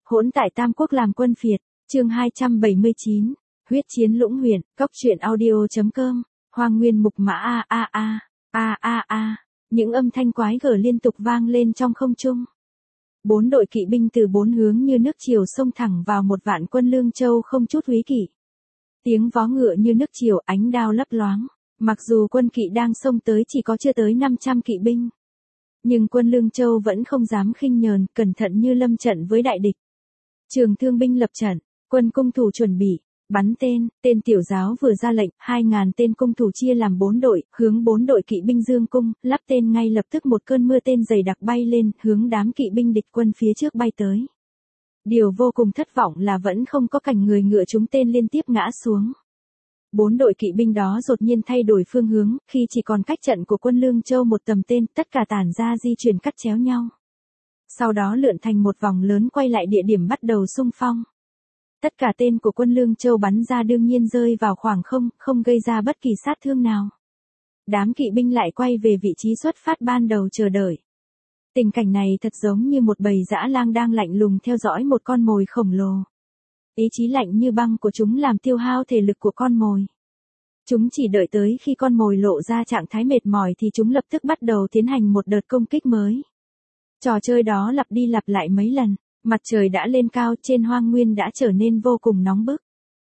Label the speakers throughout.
Speaker 1: Hỗn tại Tam Quốc làm quân phiệt, chương 279, huyết chiến Lũng Huyền, cốc truyện audio.com, Hoang Nguyên Mục Mã những âm thanh quái gở liên tục vang lên trong không trung. 4 đội kỵ binh từ 4 hướng như nước triều xông thẳng vào một vạn quân Lương Châu không chút húy kỵ. Tiếng vó ngựa như nước triều, ánh đao lấp loáng. Mặc dù quân kỵ đang xông tới chỉ có chưa tới 500 kỵ binh, nhưng quân Lương Châu vẫn không dám khinh nhờn, cẩn thận như lâm trận với đại địch. Trường thương binh lập trận, quân cung thủ chuẩn bị, bắn tên tiểu giáo vừa ra lệnh, 2.000 tên cung thủ chia làm 4 đội, hướng 4 đội kỵ binh dương cung, lắp tên ngay lập tức một cơn mưa tên dày đặc bay lên, hướng đám kỵ binh địch quân phía trước bay tới. Điều vô cùng thất vọng là vẫn không có cảnh người ngựa trúng tên liên tiếp ngã xuống. 4 đội kỵ binh đó đột nhiên thay đổi phương hướng, khi chỉ còn cách trận của quân Lương Châu một tầm tên, tất cả tản ra di chuyển cắt chéo nhau. Sau đó lượn thành một vòng lớn quay lại địa điểm bắt đầu xung phong. Tất cả tên của quân Lương Châu bắn ra đương nhiên rơi vào khoảng không, không gây ra bất kỳ sát thương nào. Đám kỵ binh lại quay về vị trí xuất phát ban đầu chờ đợi. Tình cảnh này thật giống như một bầy dã lang đang lạnh lùng theo dõi một con mồi khổng lồ. Ý chí lạnh như băng của chúng làm tiêu hao thể lực của con mồi. Chúng chỉ đợi tới khi con mồi lộ ra trạng thái mệt mỏi thì chúng lập tức bắt đầu tiến hành một đợt công kích mới. Trò chơi đó lặp đi lặp lại mấy lần, mặt trời đã lên cao, trên hoang nguyên đã trở nên vô cùng nóng bức.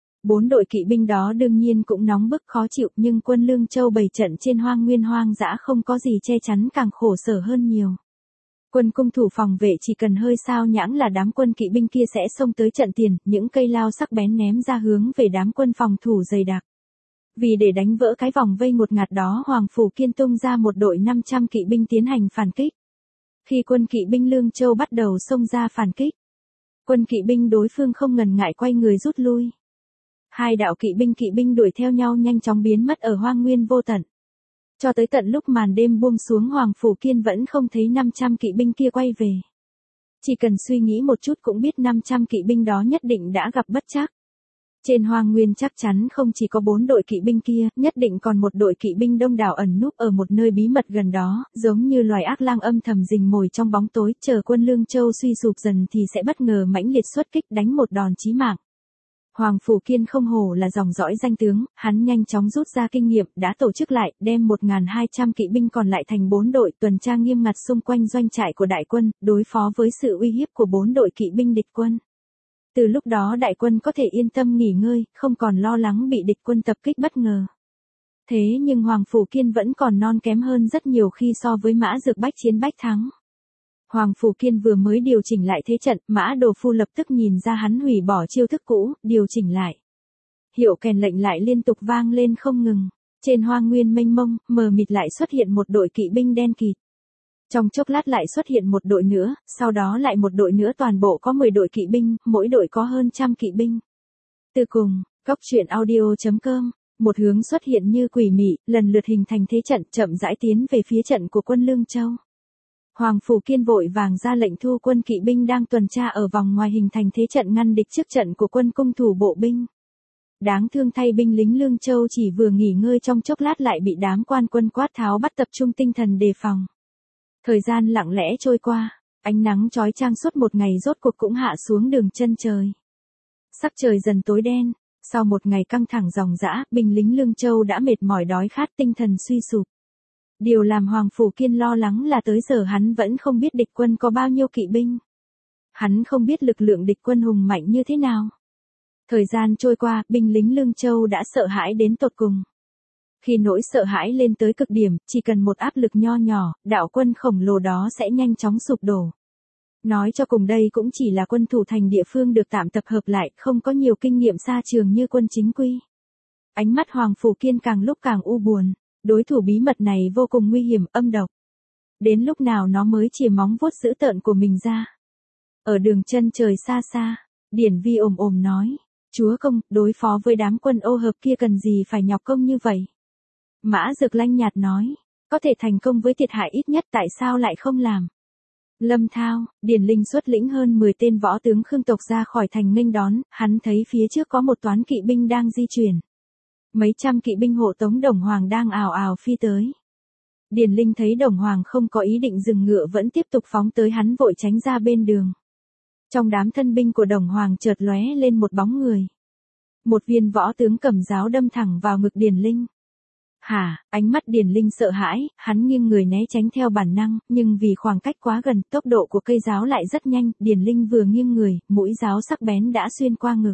Speaker 1: 4 đội kỵ binh đó đương nhiên cũng nóng bức khó chịu, nhưng quân Lương Châu bày trận trên hoang nguyên hoang dã không có gì che chắn càng khổ sở hơn nhiều. Quân cung thủ phòng vệ chỉ cần hơi sao nhãng là đám quân kỵ binh kia sẽ xông tới trận tiền, những cây lao sắc bén ném ra hướng về đám quân phòng thủ dày đặc. Vì để đánh vỡ cái vòng vây ngột ngạt đó, Hoàng Phủ Kiên tung ra một đội 500 kỵ binh tiến hành phản kích. Khi quân kỵ binh Lương Châu bắt đầu xông ra phản kích, quân kỵ binh đối phương không ngần ngại quay người rút lui. Hai đạo kỵ binh đuổi theo nhau nhanh chóng biến mất ở hoang nguyên vô tận. Cho tới tận lúc màn đêm buông xuống, Hoàng Phủ Kiên vẫn không thấy 500 kỵ binh kia quay về. Chỉ cần suy nghĩ một chút cũng biết 500 kỵ binh đó nhất định đã gặp bất trắc. Trên hoang nguyên chắc chắn không chỉ có 4 đội kỵ binh kia, nhất định còn một đội kỵ binh đông đảo ẩn núp ở một nơi bí mật gần đó, giống như loài ác lang âm thầm rình mồi trong bóng tối, chờ quân Lương Châu suy sụp dần thì sẽ bất ngờ mãnh liệt xuất kích đánh một đòn chí mạng. Hoàng Phủ Kiên không hổ là dòng dõi danh tướng, hắn nhanh chóng rút ra kinh nghiệm, đã tổ chức lại, đem 1.200 kỵ binh còn lại thành 4 đội tuần tra nghiêm ngặt xung quanh doanh trại của đại quân, đối phó với sự uy hiếp của 4 đội kỵ binh địch quân. Từ lúc đó đại quân có thể yên tâm nghỉ ngơi, không còn lo lắng bị địch quân tập kích bất ngờ. Thế nhưng Hoàng Phủ Kiên vẫn còn non kém hơn rất nhiều khi so với Mã Dược bách chiến bách thắng. Hoàng Phủ Kiên vừa mới điều chỉnh lại thế trận, Mã Đồ Phu lập tức nhìn ra hắn hủy bỏ chiêu thức cũ, điều chỉnh lại. Hiệu kèn lệnh lại liên tục vang lên không ngừng. Trên hoang nguyên mênh mông, mờ mịt lại xuất hiện một đội kỵ binh đen kịt. Trong chốc lát lại xuất hiện một đội nữa, sau đó lại một đội nữa, toàn bộ có 10 đội kỵ binh, mỗi đội có hơn 100 kỵ binh. Từ cùng, cốc truyện audio.com, một hướng xuất hiện như quỷ mị, lần lượt hình thành thế trận, chậm rãi tiến về phía trận của quân Lương Châu. Hoàng Phủ Kiên vội vàng ra lệnh thu quân kỵ binh đang tuần tra ở vòng ngoài hình thành thế trận ngăn địch trước trận của quân cung thủ bộ binh. Đáng thương thay binh lính Lương Châu chỉ vừa nghỉ ngơi trong chốc lát lại bị đám quan quân quát tháo bắt tập trung tinh thần đề phòng. Thời gian lặng lẽ trôi qua, ánh nắng chói chang suốt một ngày rốt cuộc cũng hạ xuống đường chân trời. Sắc trời dần tối đen, sau một ngày căng thẳng ròng rã, binh lính Lương Châu đã mệt mỏi đói khát, tinh thần suy sụp. Điều làm Hoàng Phủ Kiên lo lắng là tới giờ hắn vẫn không biết địch quân có bao nhiêu kỵ binh. Hắn không biết lực lượng địch quân hùng mạnh như thế nào. Thời gian trôi qua, binh lính Lương Châu đã sợ hãi đến tột cùng. Khi nỗi sợ hãi lên tới cực điểm, chỉ cần một áp lực nho nhỏ, đạo quân khổng lồ đó sẽ nhanh chóng sụp đổ. Nói cho cùng đây cũng chỉ là quân thủ thành địa phương được tạm tập hợp lại, không có nhiều kinh nghiệm xa trường như quân chính quy. Ánh mắt Hoàng Phủ Kiên càng lúc càng u buồn, đối thủ bí mật này vô cùng nguy hiểm, âm độc. Đến lúc nào nó mới chìa móng vuốt dữ tợn của mình ra. Ở đường chân trời xa xa, Điển Vi ồm nói, chúa công, đối phó với đám quân ô hợp kia cần gì phải nhọc công như vậy. Mã Dược lanh nhạt nói, có thể thành công với thiệt hại ít nhất tại sao lại không làm. Lâm Thao, Điển Linh xuất lĩnh hơn 10 tên võ tướng Khương tộc ra khỏi thành nghênh đón, hắn thấy phía trước có một toán kỵ binh đang di chuyển. Mấy trăm kỵ binh hộ tống Đồng Hoàng đang ào ào phi tới. Điển Linh thấy Đồng Hoàng không có ý định dừng ngựa vẫn tiếp tục phóng tới, hắn vội tránh ra bên đường. Trong đám thân binh của Đồng Hoàng chợt lóe lên một bóng người. Một viên võ tướng cầm giáo đâm thẳng vào ngực Điền Linh. Hả, ánh mắt Điền Linh sợ hãi, hắn nghiêng người né tránh theo bản năng, nhưng vì khoảng cách quá gần, tốc độ của cây giáo lại rất nhanh, Điền Linh vừa nghiêng người, mũi giáo sắc bén đã xuyên qua ngực.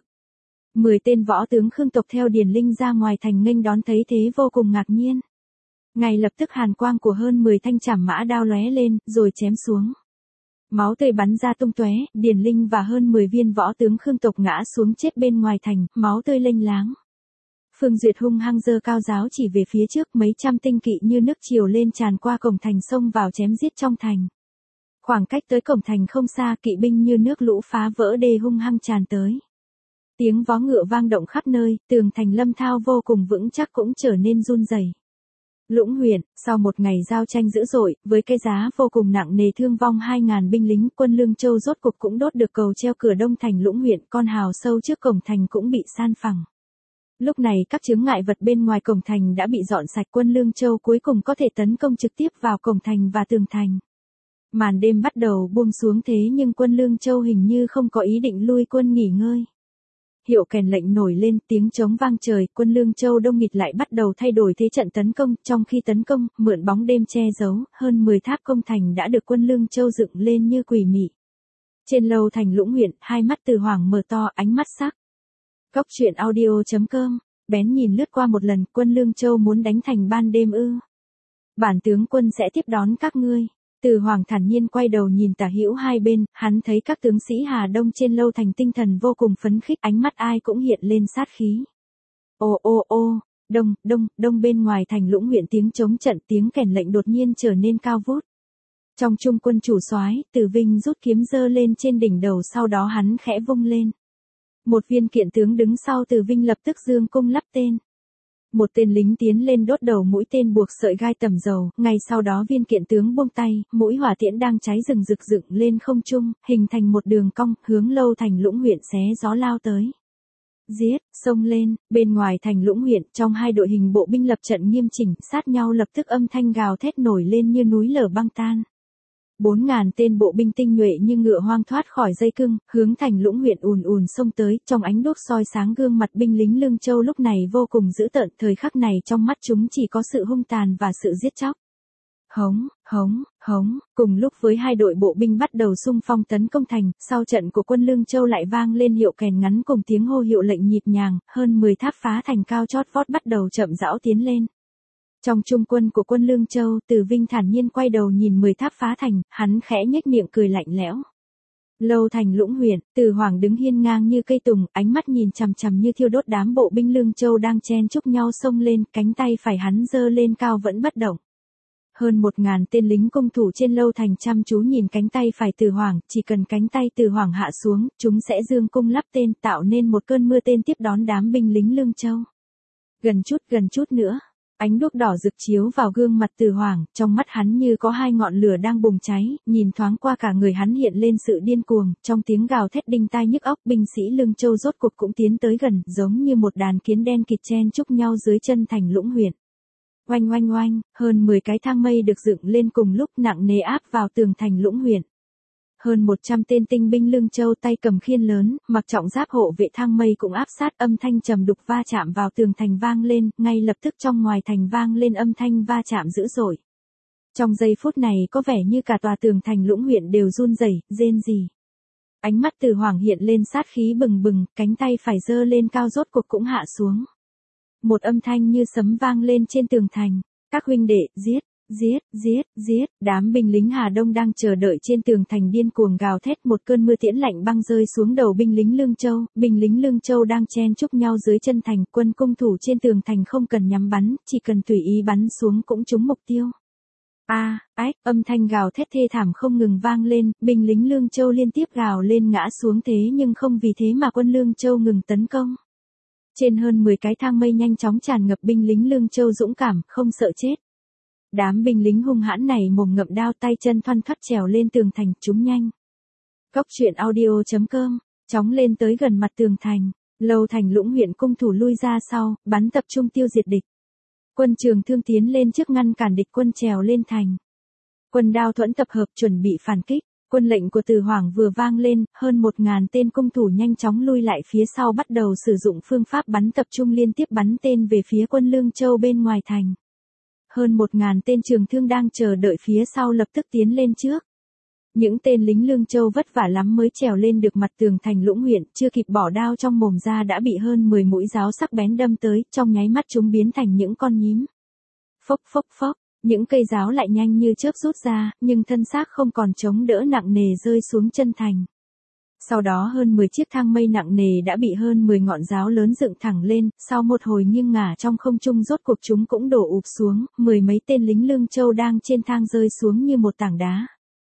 Speaker 1: 10 tên võ tướng Khương tộc theo Điền Linh ra ngoài thành nghênh đón thấy thế vô cùng ngạc nhiên. Ngay lập tức hàn quang của hơn 10 thanh trảm mã đao lóe lên, rồi chém xuống. Máu tươi bắn ra tung tóe, Điền Linh và hơn 10 viên võ tướng Khương tộc ngã xuống chết bên ngoài thành, máu tươi lênh láng. Phương Duyệt hung hăng giơ cao giáo chỉ về phía trước, mấy trăm tinh kỵ như nước triều lên tràn qua cổng thành xông vào chém giết trong thành. Khoảng cách tới cổng thành không xa, kỵ binh như nước lũ phá vỡ đê hung hăng tràn tới. Tiếng vó ngựa vang động khắp nơi, tường thành Lâm Thao vô cùng vững chắc cũng trở nên run rẩy. Lũng huyện, sau một ngày giao tranh dữ dội, với cái giá vô cùng nặng nề thương vong 2.000 binh lính, quân Lương Châu rốt cục cũng đốt được cầu treo cửa đông thành Lũng huyện, con hào sâu trước cổng thành cũng bị san phẳng. Lúc này các chướng ngại vật bên ngoài cổng thành đã bị dọn sạch, quân Lương Châu cuối cùng có thể tấn công trực tiếp vào cổng thành và tường thành. Màn đêm bắt đầu buông xuống thế nhưng quân Lương Châu hình như không có ý định lui quân nghỉ ngơi. Hiệu kèn lệnh nổi lên, tiếng trống vang trời, quân Lương Châu đông nghịt lại bắt đầu thay đổi thế trận tấn công, trong khi tấn công, mượn bóng đêm che giấu, hơn 10 tháp công thành đã được quân Lương Châu dựng lên như quỷ mị. Trên lầu thành Lũng huyện, hai mắt Từ Hoàng mở to, ánh mắt sắc. Góc truyện audio.com, bén nhìn lướt qua một lần, quân Lương Châu muốn đánh thành ban đêm ư? Bản tướng quân sẽ tiếp đón các ngươi. Từ Hoàng thản nhiên quay đầu nhìn tả hữu hai bên, hắn thấy các tướng sĩ Hà Đông trên lâu thành tinh thần vô cùng phấn khích, ánh mắt ai cũng hiện lên sát khí. Ô ô ô, đông bên ngoài thành Lũng huyện tiếng chống trận, tiếng kèn lệnh đột nhiên trở nên cao vút. Trong trung quân chủ soái, Từ Vinh rút kiếm giơ lên trên đỉnh đầu, sau đó hắn khẽ vung lên. Một viên kiện tướng đứng sau Từ Vinh lập tức giương cung lắp tên. Một tên lính tiến lên đốt đầu mũi tên buộc sợi gai tẩm dầu, ngay sau đó viên kiện tướng buông tay, mũi hỏa tiễn đang cháy rừng rực dựng lên không trung, hình thành một đường cong, hướng lâu thành Lũng huyện xé gió lao tới. Giết, xông lên, bên ngoài thành Lũng huyện, trong hai đội hình bộ binh lập trận nghiêm chỉnh, sát nhau lập tức âm thanh gào thét nổi lên như núi lở băng tan. 4.000 tên bộ binh tinh nhuệ như ngựa hoang thoát khỏi dây cưng, hướng thành Lũng huyện ùn xông tới, trong ánh đuốc soi sáng gương mặt binh lính Lương Châu lúc này vô cùng dữ tợn, thời khắc này trong mắt chúng chỉ có sự hung tàn và sự giết chóc. Hống, cùng lúc với hai đội bộ binh bắt đầu xung phong tấn công thành, sau trận của quân Lương Châu lại vang lên hiệu kèn ngắn cùng tiếng hô hiệu lệnh nhịp nhàng, hơn 10 tháp phá thành cao chót vót bắt đầu chậm rãi tiến lên. Trong trung quân của quân Lương Châu, Từ Vinh thản nhiên quay đầu nhìn 10 tháp phá thành, hắn khẽ nhếch miệng cười lạnh lẽo. Lâu thành Lũng huyện, Từ Hoàng đứng hiên ngang như cây tùng, ánh mắt nhìn chằm chằm như thiêu đốt đám bộ binh Lương Châu đang chen chúc nhau xông lên, cánh tay phải hắn giơ lên cao vẫn bất động. Hơn 1.000 tên lính cung thủ trên lâu thành chăm chú nhìn cánh tay phải Từ Hoàng, chỉ cần cánh tay Từ Hoàng hạ xuống, chúng sẽ dương cung lắp tên, tạo nên một cơn mưa tên tiếp đón đám binh lính Lương Châu. Gần chút nữa. Ánh đuốc đỏ rực chiếu vào gương mặt Từ Hoàng, trong mắt hắn như có hai ngọn lửa đang bùng cháy, nhìn thoáng qua cả người hắn hiện lên sự điên cuồng, trong tiếng gào thét đinh tai nhức óc, binh sĩ Lương Châu rốt cuộc cũng tiến tới gần, giống như một đàn kiến đen kịt chen chúc nhau dưới chân thành Lũng huyện. Oanh, hơn 10 cái thang mây được dựng lên cùng lúc nặng nề áp vào tường thành Lũng huyện. Hơn 100 tên tinh binh Lương Châu tay cầm khiên lớn, mặc trọng giáp hộ vệ thang mây cũng áp sát, âm thanh trầm đục va chạm vào tường thành vang lên, ngay lập tức trong ngoài thành vang lên âm thanh va chạm dữ dội. Trong giây phút này có vẻ như cả tòa tường thành Lũng huyện đều run rẩy, rên rỉ. Ánh mắt Từ Hoàng hiện lên sát khí bừng bừng, cánh tay phải giơ lên cao rốt cuộc cũng hạ xuống. Một âm thanh như sấm vang lên trên tường thành, các huynh đệ, giết, đám binh lính Hà Đông đang chờ đợi trên tường thành điên cuồng gào thét, một cơn mưa tiễn lạnh băng rơi xuống đầu binh lính Lương Châu đang chen chúc nhau dưới chân thành, quân cung thủ trên tường thành không cần nhắm bắn, chỉ cần tùy ý bắn xuống cũng trúng mục tiêu. Âm thanh gào thét thê thảm không ngừng vang lên, binh lính Lương Châu liên tiếp gào lên ngã xuống, thế nhưng không vì thế mà quân Lương Châu ngừng tấn công. Trên hơn 10 cái thang mây nhanh chóng tràn ngập binh lính Lương Châu dũng cảm, không sợ chết. Đám binh lính hung hãn này mồm ngậm đao, tay chân thoăn thoắt trèo lên tường thành, chúng nhanh. Góc truyện audio.com, chóng lên tới gần mặt tường thành, lâu thành Lũng huyện cung thủ lui ra sau, bắn tập trung tiêu diệt địch. Quân Trường Thương tiến lên trước ngăn cản địch quân trèo lên thành. Quân Đao Thuẫn tập hợp chuẩn bị phản kích. Quân lệnh của Từ Hoảng vừa vang lên, hơn 1.000 tên cung thủ nhanh chóng lui lại phía sau bắt đầu sử dụng phương pháp bắn tập trung liên tiếp bắn tên về phía quân Lương Châu bên ngoài thành. Hơn 1.000 tên trường thương đang chờ đợi phía sau lập tức tiến lên trước. Những tên lính Lương Châu vất vả lắm mới trèo lên được mặt tường thành Lũng huyện, chưa kịp bỏ đao trong mồm ra đã bị hơn 10 mũi giáo sắc bén đâm tới, trong nháy mắt chúng biến thành những con nhím. Phốc phốc phốc, những cây giáo lại nhanh như chớp rút ra, nhưng thân xác không còn chống đỡ nặng nề rơi xuống chân thành. Sau đó hơn 10 chiếc thang mây nặng nề đã bị hơn 10 ngọn giáo lớn dựng thẳng lên, sau một hồi nghiêng ngả trong không trung rốt cuộc chúng cũng đổ ụp xuống, mười mấy tên lính Lương Châu đang trên thang rơi xuống như một tảng đá.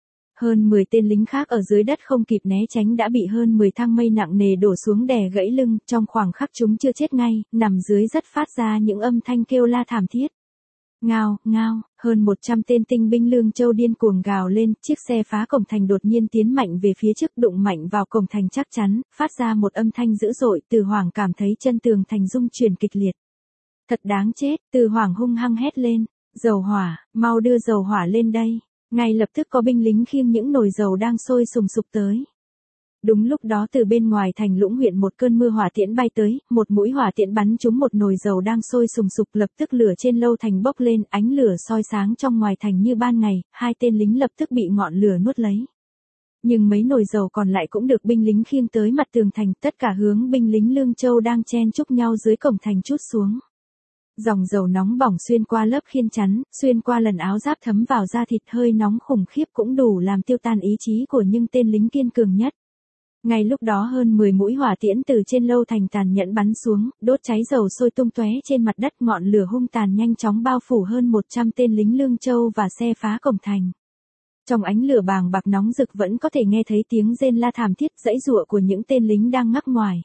Speaker 1: Hơn 10 tên lính khác ở dưới đất không kịp né tránh đã bị hơn 10 thang mây nặng nề đổ xuống đè gãy lưng, trong khoảng khắc chúng chưa chết ngay, nằm dưới đất phát ra những âm thanh kêu la thảm thiết. Ngao, ngao, hơn 100 tên tinh binh Lương Châu điên cuồng gào lên, chiếc xe phá cổng thành đột nhiên tiến mạnh về phía trước đụng mạnh vào cổng thành chắc chắn, phát ra một âm thanh dữ dội, Từ Hoảng cảm thấy chân tường thành rung chuyển kịch liệt. Thật đáng chết, Từ Hoảng hung hăng hét lên, dầu hỏa, mau đưa dầu hỏa lên đây. Ngay lập tức có binh lính khiêng những nồi dầu đang sôi sùng sục tới. Đúng lúc đó từ bên ngoài thành Lũng huyện một cơn mưa hỏa tiễn bay tới, một mũi hỏa tiễn bắn trúng một nồi dầu đang sôi sùng sục, lập tức lửa trên lâu thành bốc lên, ánh lửa soi sáng trong ngoài thành như ban ngày, hai tên lính lập tức bị ngọn lửa nuốt lấy. Nhưng mấy nồi dầu còn lại cũng được binh lính khiêng tới mặt tường thành, tất cả hướng binh lính Lương Châu đang chen chúc nhau dưới cổng thành trút xuống. Dòng dầu nóng bỏng xuyên qua lớp khiên chắn, xuyên qua lần áo giáp thấm vào da thịt, hơi nóng khủng khiếp cũng đủ làm tiêu tan ý chí của những tên lính kiên cường nhất. Ngay lúc đó hơn 10 mũi hỏa tiễn từ trên lâu thành tàn nhẫn bắn xuống, đốt cháy dầu sôi tung tóe trên mặt đất, ngọn lửa hung tàn nhanh chóng bao phủ hơn 100 tên lính Lương Châu và xe phá cổng thành. Trong ánh lửa bàng bạc nóng rực vẫn có thể nghe thấy tiếng rên la thảm thiết giãy giụa của những tên lính đang ngắc ngoài.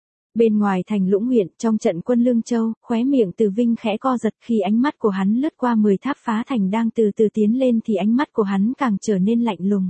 Speaker 1: Bên ngoài thành Lũng huyện, trong trận quân Lương Châu, khóe miệng Từ Vinh khẽ co giật khi ánh mắt của hắn lướt qua 10 tháp phá thành đang từ từ tiến lên thì ánh mắt của hắn càng trở nên lạnh lùng.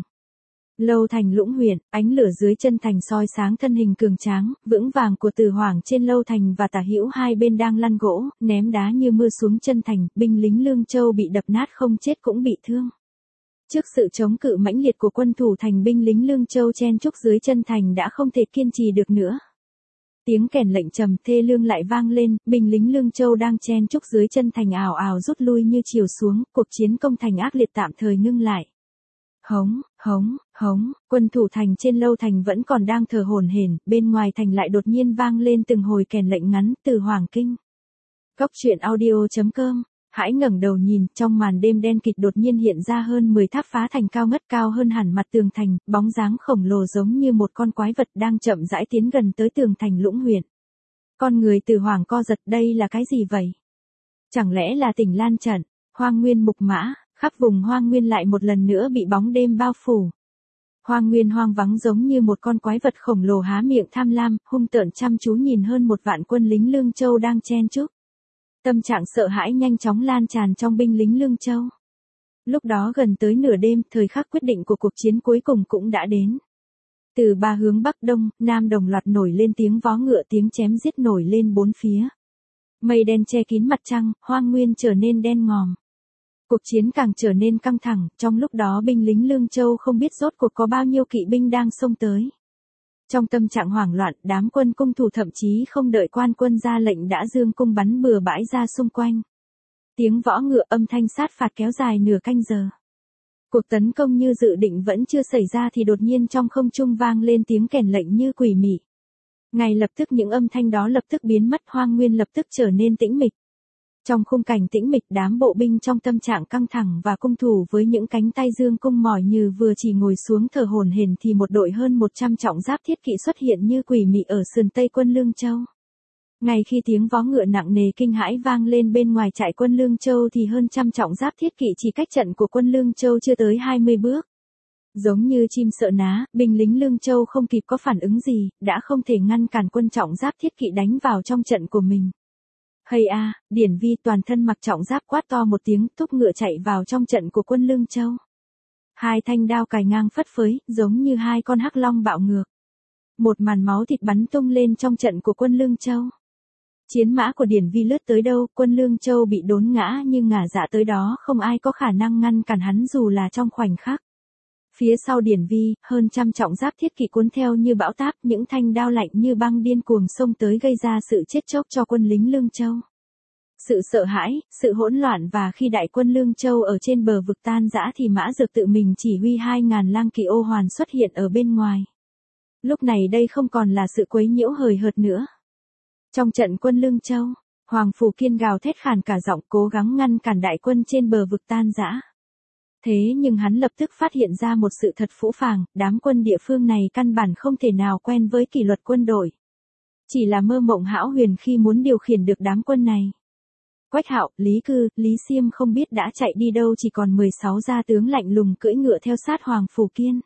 Speaker 1: Lâu thành Lũng huyện, ánh lửa dưới chân thành soi sáng thân hình cường tráng, vững vàng của Từ Hoảng trên lâu thành và tả hữu hai bên đang lăn gỗ, ném đá như mưa xuống chân thành, binh lính Lương Châu bị đập nát không chết cũng bị thương. Trước sự chống cự mãnh liệt của quân thủ thành, binh lính Lương Châu chen chúc dưới chân thành đã không thể kiên trì được nữa. Tiếng kèn lệnh trầm thê lương lại vang lên, binh lính Lương Châu đang chen chúc dưới chân thành ào ào rút lui như chiều xuống, cuộc chiến công thành ác liệt tạm thời ngưng lại. Hống, hống, hống, quân thủ thành trên lâu thành vẫn còn đang thở hổn hển, bên ngoài thành lại đột nhiên vang lên từng hồi kèn lệnh ngắn, Từ Hoàng kinh. Góc truyện audio.com. Hãy ngẩng đầu nhìn, trong màn đêm đen kịt đột nhiên hiện ra hơn 10 tháp phá thành cao ngất cao hơn hẳn mặt tường thành, bóng dáng khổng lồ giống như một con quái vật đang chậm rãi tiến gần tới tường thành Lũng huyện. Con người Từ Hoàng co giật, đây là cái gì vậy? Chẳng lẽ là Tỉnh Lan Trận, hoang nguyên mục mã, khắp vùng hoang nguyên lại một lần nữa bị bóng đêm bao phủ. Hoang nguyên hoang vắng giống như một con quái vật khổng lồ há miệng tham lam, hung tợn chăm chú nhìn hơn một vạn quân lính Lương Châu đang chen chúc. Tâm trạng sợ hãi nhanh chóng lan tràn trong binh lính Lương Châu. Lúc đó gần tới nửa đêm, thời khắc quyết định của cuộc chiến cuối cùng cũng đã đến. Từ ba hướng Bắc Đông, Nam đồng loạt nổi lên tiếng vó ngựa, tiếng chém giết nổi lên bốn phía. Mây đen che kín mặt trăng, hoang nguyên trở nên đen ngòm. Cuộc chiến càng trở nên căng thẳng, trong lúc đó binh lính Lương Châu không biết rốt cuộc có bao nhiêu kỵ binh đang xông tới. Trong tâm trạng hoảng loạn, đám quân cung thủ thậm chí không đợi quan quân ra lệnh đã dương cung bắn bừa bãi ra xung quanh. Tiếng võ ngựa âm thanh sát phạt kéo dài nửa canh giờ. Cuộc tấn công như dự định vẫn chưa xảy ra thì đột nhiên trong không trung vang lên tiếng kèn lệnh như quỷ mị. Ngay lập tức những âm thanh đó lập tức biến mất, hoang nguyên lập tức trở nên tĩnh mịch. Trong khung cảnh tĩnh mịch, đám bộ binh trong tâm trạng căng thẳng và cung thủ với những cánh tay dương cung mỏi như vừa chỉ ngồi xuống thở hổn hển thì một đội hơn 100 trọng giáp thiết kỵ xuất hiện như quỷ mị ở sườn tây quân Lương Châu. Ngay khi tiếng vó ngựa nặng nề kinh hãi vang lên bên ngoài trại quân Lương Châu thì hơn trăm trọng giáp thiết kỵ chỉ cách trận của quân Lương Châu chưa tới 20 bước. Giống như chim sợ ná, binh lính Lương Châu không kịp có phản ứng gì, đã không thể ngăn cản quân trọng giáp thiết kỵ đánh vào trong trận của mình. Hây a, Điển Vi toàn thân mặc trọng giáp quát to một tiếng, thúc ngựa chạy vào trong trận của quân Lương Châu. Hai thanh đao cài ngang phất phới, giống như hai con hắc long bạo ngược. Một màn máu thịt bắn tung lên trong trận của quân Lương Châu. Chiến mã của Điển Vi lướt tới đâu, quân Lương Châu bị đốn ngã nhưng ngả dạ tới đó, không ai có khả năng ngăn cản hắn dù là trong khoảnh khắc. Phía sau Điển Vi, hơn trăm trọng giáp thiết kỵ cuốn theo như bão táp, những thanh đao lạnh như băng điên cuồng xông tới gây ra sự chết chóc cho quân lính Lương Châu. Sự sợ hãi, sự hỗn loạn và khi đại quân Lương Châu ở trên bờ vực tan rã thì Mã Dược tự mình chỉ huy 2.000 lang kỵ ô hoàn xuất hiện ở bên ngoài. Lúc này đây không còn là sự quấy nhiễu hời hợt nữa. Trong trận quân Lương Châu, Hoàng Phủ Kiên gào thét khàn cả giọng cố gắng ngăn cản đại quân trên bờ vực tan rã. Thế nhưng hắn lập tức phát hiện ra một sự thật phũ phàng, đám quân địa phương này căn bản không thể nào quen với kỷ luật quân đội. Chỉ là mơ mộng hão huyền khi muốn điều khiển được đám quân này. Quách Hạo, Lý Cư, Lý Xiêm không biết đã chạy đi đâu, chỉ còn 16 gia tướng lạnh lùng cưỡi ngựa theo sát Hoàng Phủ Kiên.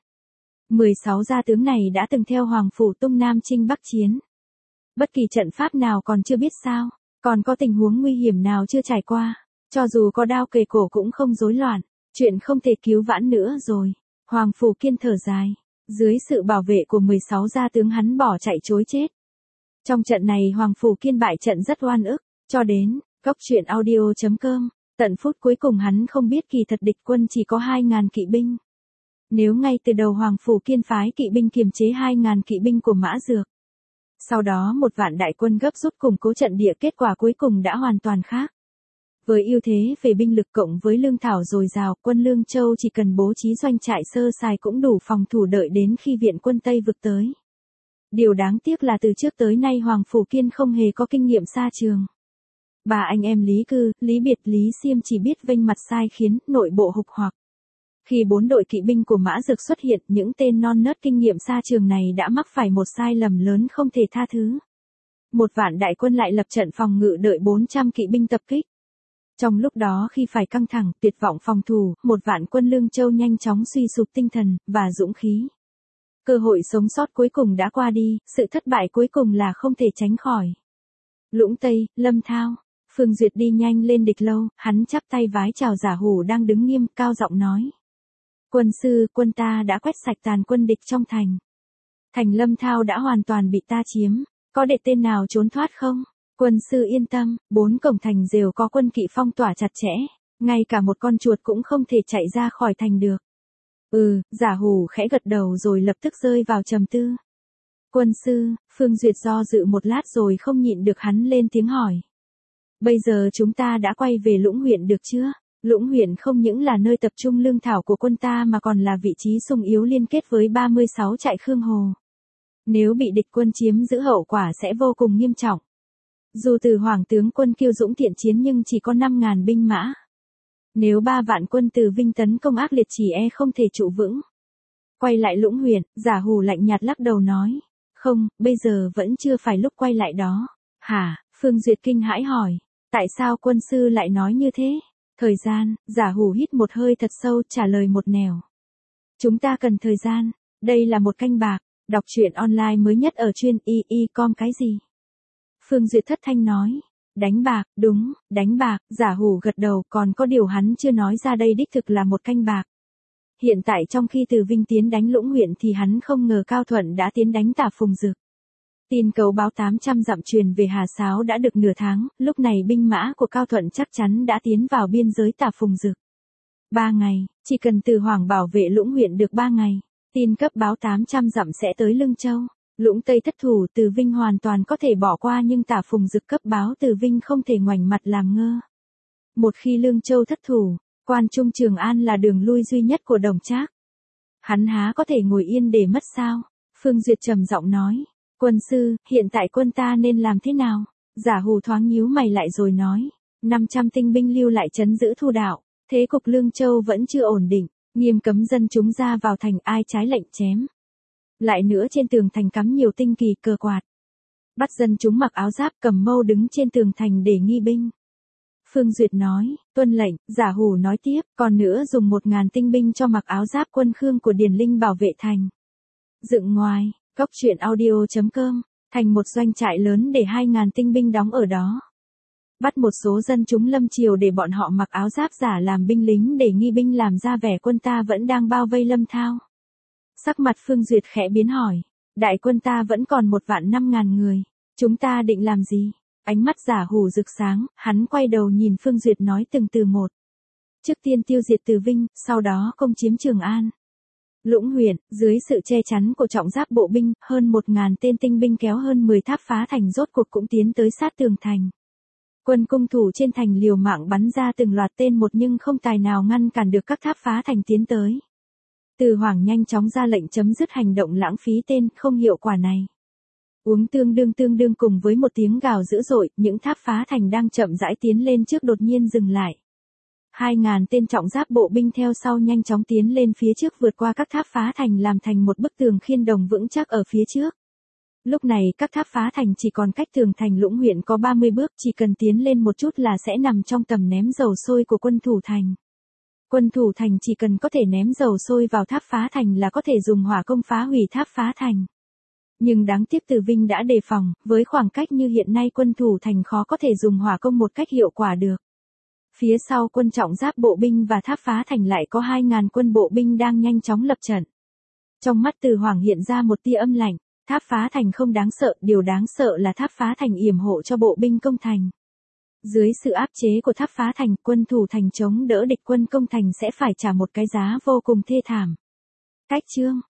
Speaker 1: 16 gia tướng này đã từng theo Hoàng Phủ tung Nam chinh Bắc chiến. Bất kỳ trận pháp nào còn chưa biết sao, còn có tình huống nguy hiểm nào chưa trải qua, cho dù có đao kề cổ cũng không rối loạn, chuyện không thể cứu vãn nữa rồi. Hoàng Phủ Kiên thở dài, dưới sự bảo vệ của 16 gia tướng hắn bỏ chạy trối chết. Trong trận này Hoàng Phủ Kiên bại trận rất oan ức, cho đến Góc truyện audio.com, tận phút cuối cùng hắn không biết kỳ thật địch quân chỉ có 2.000 kỵ binh. Nếu ngay từ đầu Hoàng Phủ Kiên phái kỵ binh kiềm chế 2.000 kỵ binh của Mã Dược, sau đó một vạn đại quân gấp rút củng cố trận địa, kết quả cuối cùng đã hoàn toàn khác. Với ưu thế về binh lực cộng với lương thảo dồi dào, quân Lương Châu chỉ cần bố trí doanh trại sơ sài cũng đủ phòng thủ đợi đến khi viện quân Tây vực tới. Điều đáng tiếc là từ trước tới nay Hoàng Phủ Kiên không hề có kinh nghiệm xa trường. Ba anh em Lý Cư, Lý Biệt, Lý Xiêm chỉ biết vênh mặt sai khiến nội bộ hục hoạc. Khi 4 đội kỵ binh của Mã Dược xuất hiện, những tên non nớt kinh nghiệm xa trường này đã mắc phải một sai lầm lớn không thể tha thứ. Một vạn đại quân lại lập trận phòng ngự đợi 400 kỵ binh tập kích. Trong lúc đó khi phải căng thẳng, tuyệt vọng phòng thủ, một vạn quân Lương Châu nhanh chóng suy sụp tinh thần và dũng khí. Cơ hội sống sót cuối cùng đã qua đi, sự thất bại cuối cùng là không thể tránh khỏi. Lũng Tây, Lâm Thao. Phương Duyệt đi nhanh lên địch lâu, hắn chắp tay vái chào Giả Hủ đang đứng nghiêm, cao giọng nói. Quân sư, quân ta đã quét sạch tàn quân địch trong thành. Thành Lâm Thao đã hoàn toàn bị ta chiếm, có đệ tên nào trốn thoát không? Quân sư yên tâm, 4 cổng thành đều có quân kỵ phong tỏa chặt chẽ, ngay cả một con chuột cũng không thể chạy ra khỏi thành được. Giả Hủ khẽ gật đầu rồi lập tức rơi vào trầm tư. Quân sư, Phương Duyệt do dự một lát rồi không nhịn được hắn lên tiếng hỏi. Bây giờ chúng ta đã quay về Lũng huyện được chưa? Lũng huyện không những là nơi tập trung lương thảo của quân ta mà còn là vị trí xung yếu liên kết với 36 trại Khương Hồ. Nếu bị địch quân chiếm giữ hậu quả sẽ vô cùng nghiêm trọng. Dù từ Hoàng tướng quân kiêu dũng thiện chiến nhưng chỉ có 5.000 binh mã. Nếu 3 vạn quân từ Vinh tấn công ác liệt chỉ không thể trụ vững. Quay lại Lũng huyện, Giả Hủ lạnh nhạt lắc đầu nói. Không, bây giờ vẫn chưa phải lúc quay lại đó. Hả? Phương Duyệt kinh hãi hỏi. Tại sao quân sư lại nói như thế? Thời gian, Giả Hủ hít một hơi thật sâu trả lời một nẻo. Chúng ta cần thời gian, đây là một canh bạc, đọc truyện online mới nhất ở chuyên com cái gì? Phương Duyệt thất thanh nói. Đánh bạc, đúng, đánh bạc, Giả Hủ gật đầu, còn có điều hắn chưa nói ra đây đích thực là một canh bạc. Hiện tại trong khi từ Vinh tiến đánh Lũng huyện thì hắn không ngờ Cao Thuận đã tiến đánh Tả Phùng Dực. Tin cấu báo 800 dặm truyền về Hà Sáo đã được nửa tháng, lúc này binh mã của Cao Thuận chắc chắn đã tiến vào biên giới Tả Phùng Dực. 3 ngày, chỉ cần Từ Hoàng bảo vệ Lũng huyện được 3 ngày, tin cấp báo 800 dặm sẽ tới Lương Châu. Lũng Tây thất thủ, Từ Vinh hoàn toàn có thể bỏ qua nhưng Tả Phùng Dực cấp báo Từ Vinh không thể ngoảnh mặt làm ngơ. Một khi Lương Châu thất thủ, Quan Trung Trường An là đường lui duy nhất của Đồng Trác. Hắn há có thể ngồi yên để mất sao? Phương Duyệt trầm giọng nói. Quân sư, hiện tại quân ta nên làm thế nào? Giả Hủ thoáng nhíu mày lại rồi nói. 500 tinh binh lưu lại trấn giữ Thu Đạo. Thế cục Lương Châu vẫn chưa ổn định, nghiêm cấm dân chúng ra vào thành, ai trái lệnh chém. Lại nữa trên tường thành cắm nhiều tinh kỳ cờ quạt. Bắt dân chúng mặc áo giáp cầm mâu đứng trên tường thành để nghi binh. Phương Duyệt nói, tuân lệnh. Giả Hủ nói tiếp, còn nữa dùng 1.000 tinh binh cho mặc áo giáp quân Khương của Điền Linh bảo vệ thành. Dựng ngoài, Góc truyện audio.com, thành một doanh trại lớn để 2.000 tinh binh đóng ở đó. Bắt một số dân chúng lâm triều để bọn họ mặc áo giáp giả làm binh lính để nghi binh làm ra vẻ quân ta vẫn đang bao vây Lâm Thao. Sắc mặt Phương Duyệt khẽ biến hỏi, đại quân ta vẫn còn 1.500.000 người, chúng ta định làm gì? Ánh mắt Giả Hủ rực sáng, hắn quay đầu nhìn Phương Duyệt nói từng từ một. Trước tiên tiêu diệt Từ Vinh, sau đó công chiếm Trường An. Lũng huyện, dưới sự che chắn của trọng giáp bộ binh, hơn 1.000 tên tinh binh kéo hơn 10 tháp phá thành rốt cuộc cũng tiến tới sát tường thành. Quân cung thủ trên thành liều mạng bắn ra từng loạt tên một nhưng không tài nào ngăn cản được các tháp phá thành tiến tới. Từ Hoàng nhanh chóng ra lệnh chấm dứt hành động lãng phí tên không hiệu quả này. Uống tương đương cùng với một tiếng gào dữ dội, những tháp phá thành đang chậm rãi tiến lên trước đột nhiên dừng lại. 2.000 tên trọng giáp bộ binh theo sau nhanh chóng tiến lên phía trước vượt qua các tháp phá thành làm thành một bức tường khiên đồng vững chắc ở phía trước. Lúc này các tháp phá thành chỉ còn cách tường thành Lũng huyện có 30 bước, chỉ cần tiến lên một chút là sẽ nằm trong tầm ném dầu sôi của quân thủ thành. Quân thủ thành chỉ cần có thể ném dầu sôi vào tháp phá thành là có thể dùng hỏa công phá hủy tháp phá thành. Nhưng đáng tiếc Từ Vinh đã đề phòng, với khoảng cách như hiện nay quân thủ thành khó có thể dùng hỏa công một cách hiệu quả được. Phía sau quân trọng giáp bộ binh và tháp phá thành lại có 2.000 quân bộ binh đang nhanh chóng lập trận. Trong mắt Từ Hoàng hiện ra một tia âm lạnh, tháp phá thành không đáng sợ, điều đáng sợ là tháp phá thành yểm hộ cho bộ binh công thành. Dưới sự áp chế của tháp phá thành, quân thủ thành chống đỡ địch quân công thành sẽ phải trả một cái giá vô cùng thê thảm. Cách chương